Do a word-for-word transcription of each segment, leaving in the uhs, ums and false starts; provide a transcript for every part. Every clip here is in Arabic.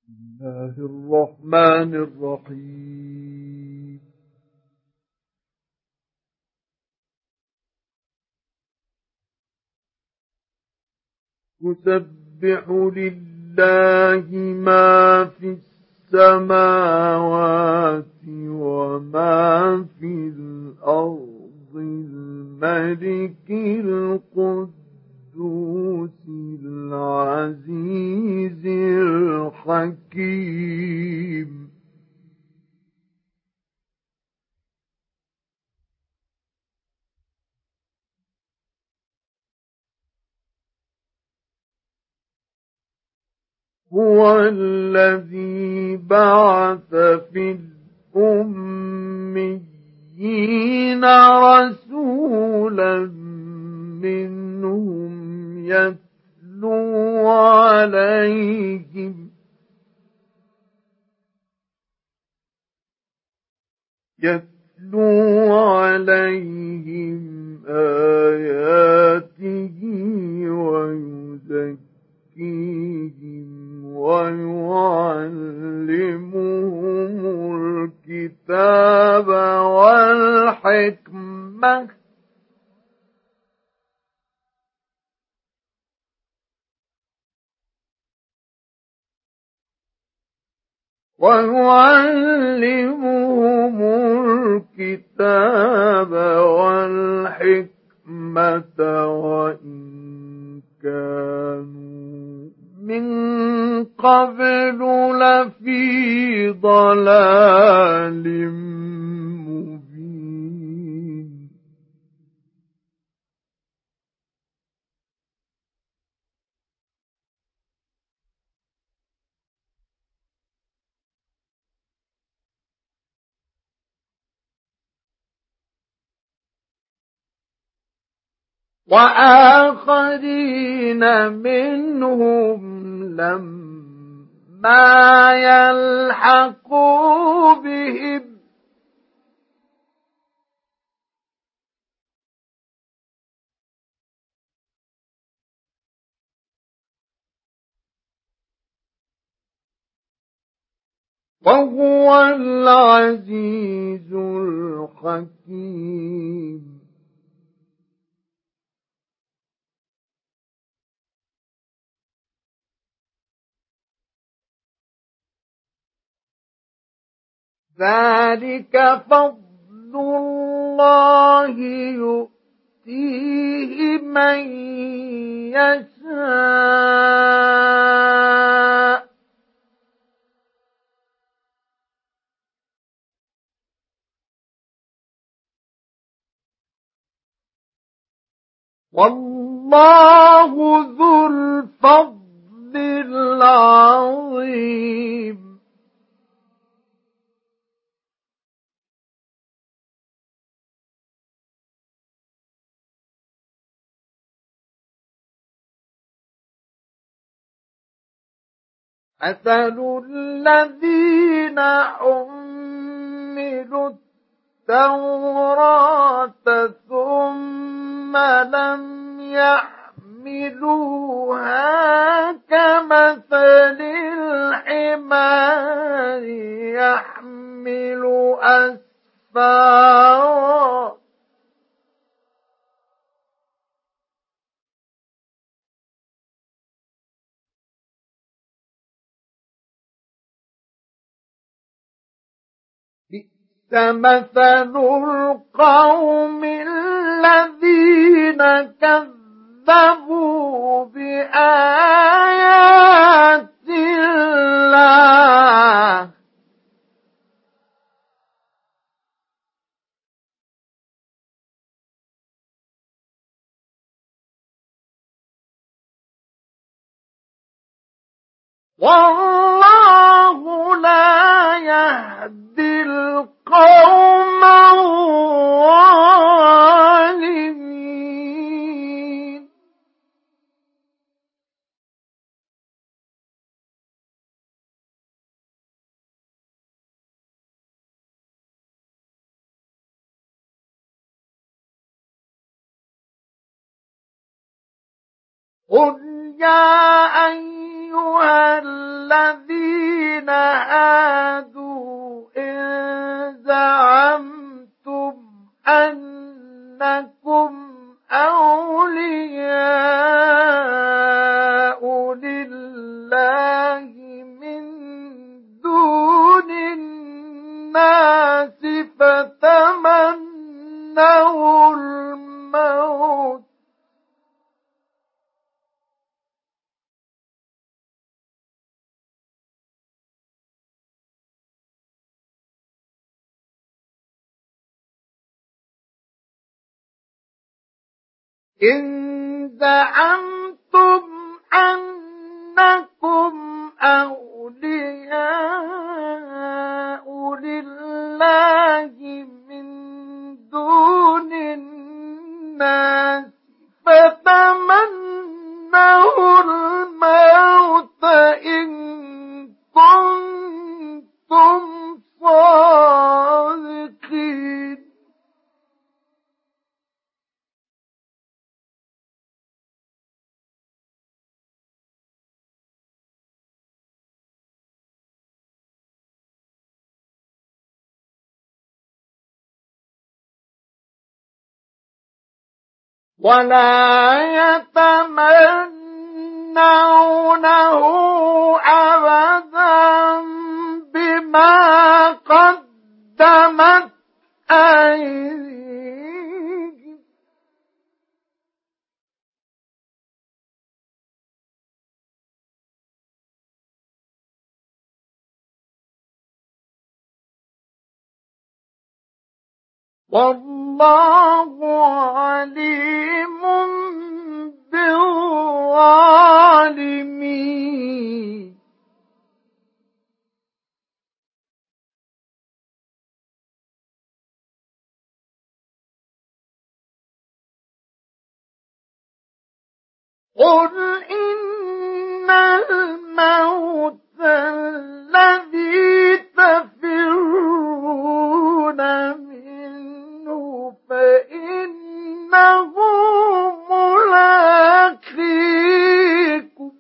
الله الرحمن الرحيم. يسبح لله ما في السماوات وما في الأرض الملك القدوس العزيز الحكيم. هو الذي بعث في الأميين رسولا منهم يتلو عليهم يتلو عليهم آياته ويزكيهم ويعلمهم الكتاب والحكمة ويعلمهم الكتاب والحكمة وإن كانوا من قبل لفي ضلال مبين. وآخرين منهم لما يلحقوا بهم وهو العزيز الحكيم. ذلك فضل الله يؤتيه من يشاء والله ذو الفضل العظيم. مثل الذين حملوا التوراة ثم لم يحملوها كمثل الحمار يحمل أسفارا مثل القوم الذين كذبوا بآيات الله والله لا يهدي القوم الظالمين. قل يا أيها الذين هادوا إن زعمتم أنكم أولياء لله من دون الناس فتمنوا الموت إن زعمتم أنكم أولياء لله من دون الناس فتمنوا الموت إن كنتم صادقين ولا يتمنونه أبدا بما قدمت أيديهم والله عليم بالظالمين قل إن الموت الذي تفرون منه فإنه ملاقيكم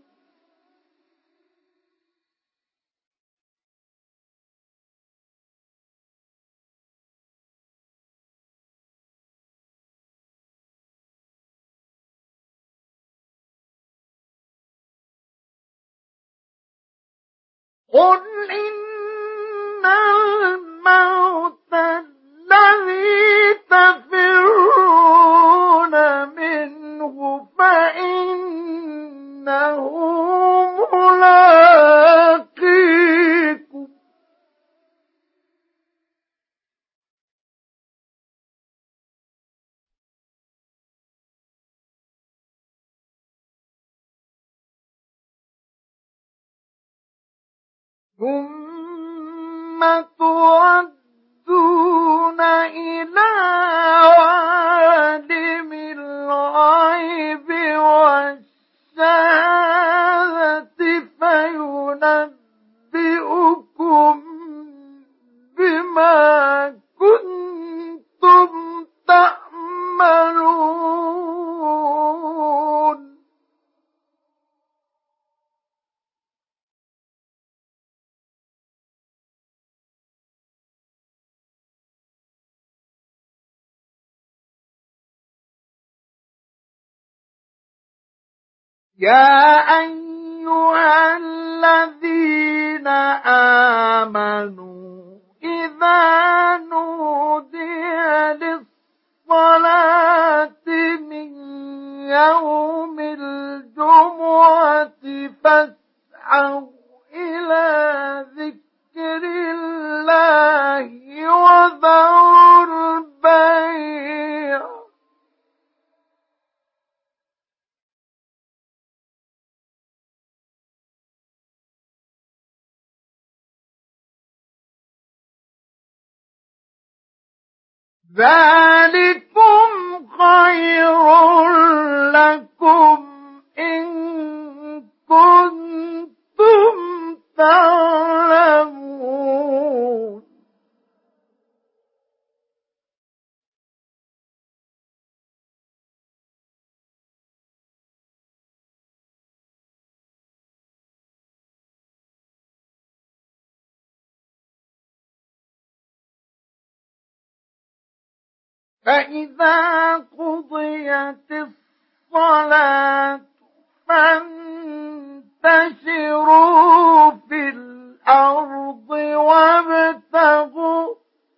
قل إن الموت الذي تفرون منه فإنه ملاقيكم ثم تردون إلى عالم الغيب والشهادة فينبئكم بما كنتم تعملون يا أيها الذين آمنوا إذا نودي للصلاة من يوم الجمعة فاسعوا إلى ذكر الله وذروا البيع ذلكم خير لكم إن كنتم تعلمون فإذا قضيت الصلاة فانتشروا في الأرض وابتغوا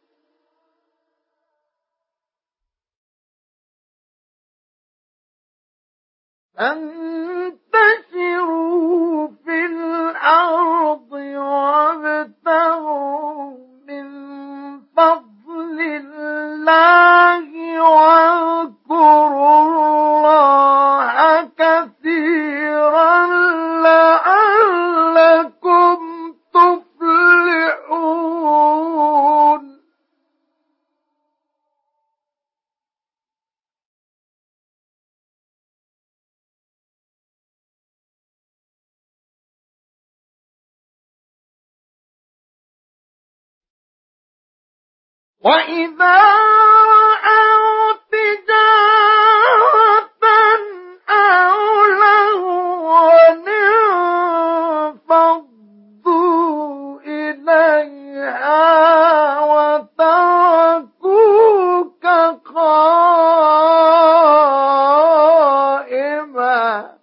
فانتشروا في الأرض وابتغوا من فضل الله واذكروا الله كثيرا لعلكم تفلحون. وإذا رأوا تجارة أو لهوا انفضوا إليها وتركوك قائما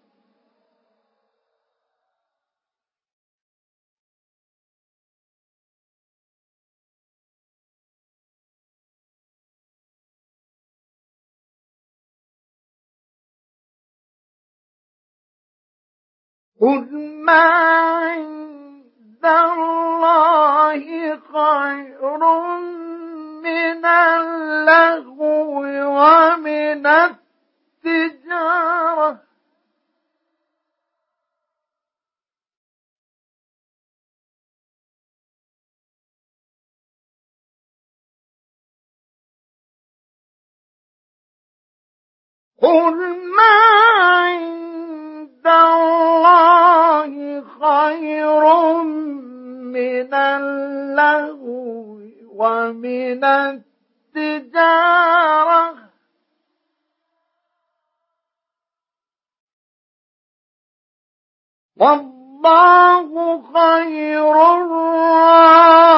قل ما عند الله خير من اللهو ومن التجارة قل ما عند الله خير من اللهو ومن التجارة والله خير الرازقين.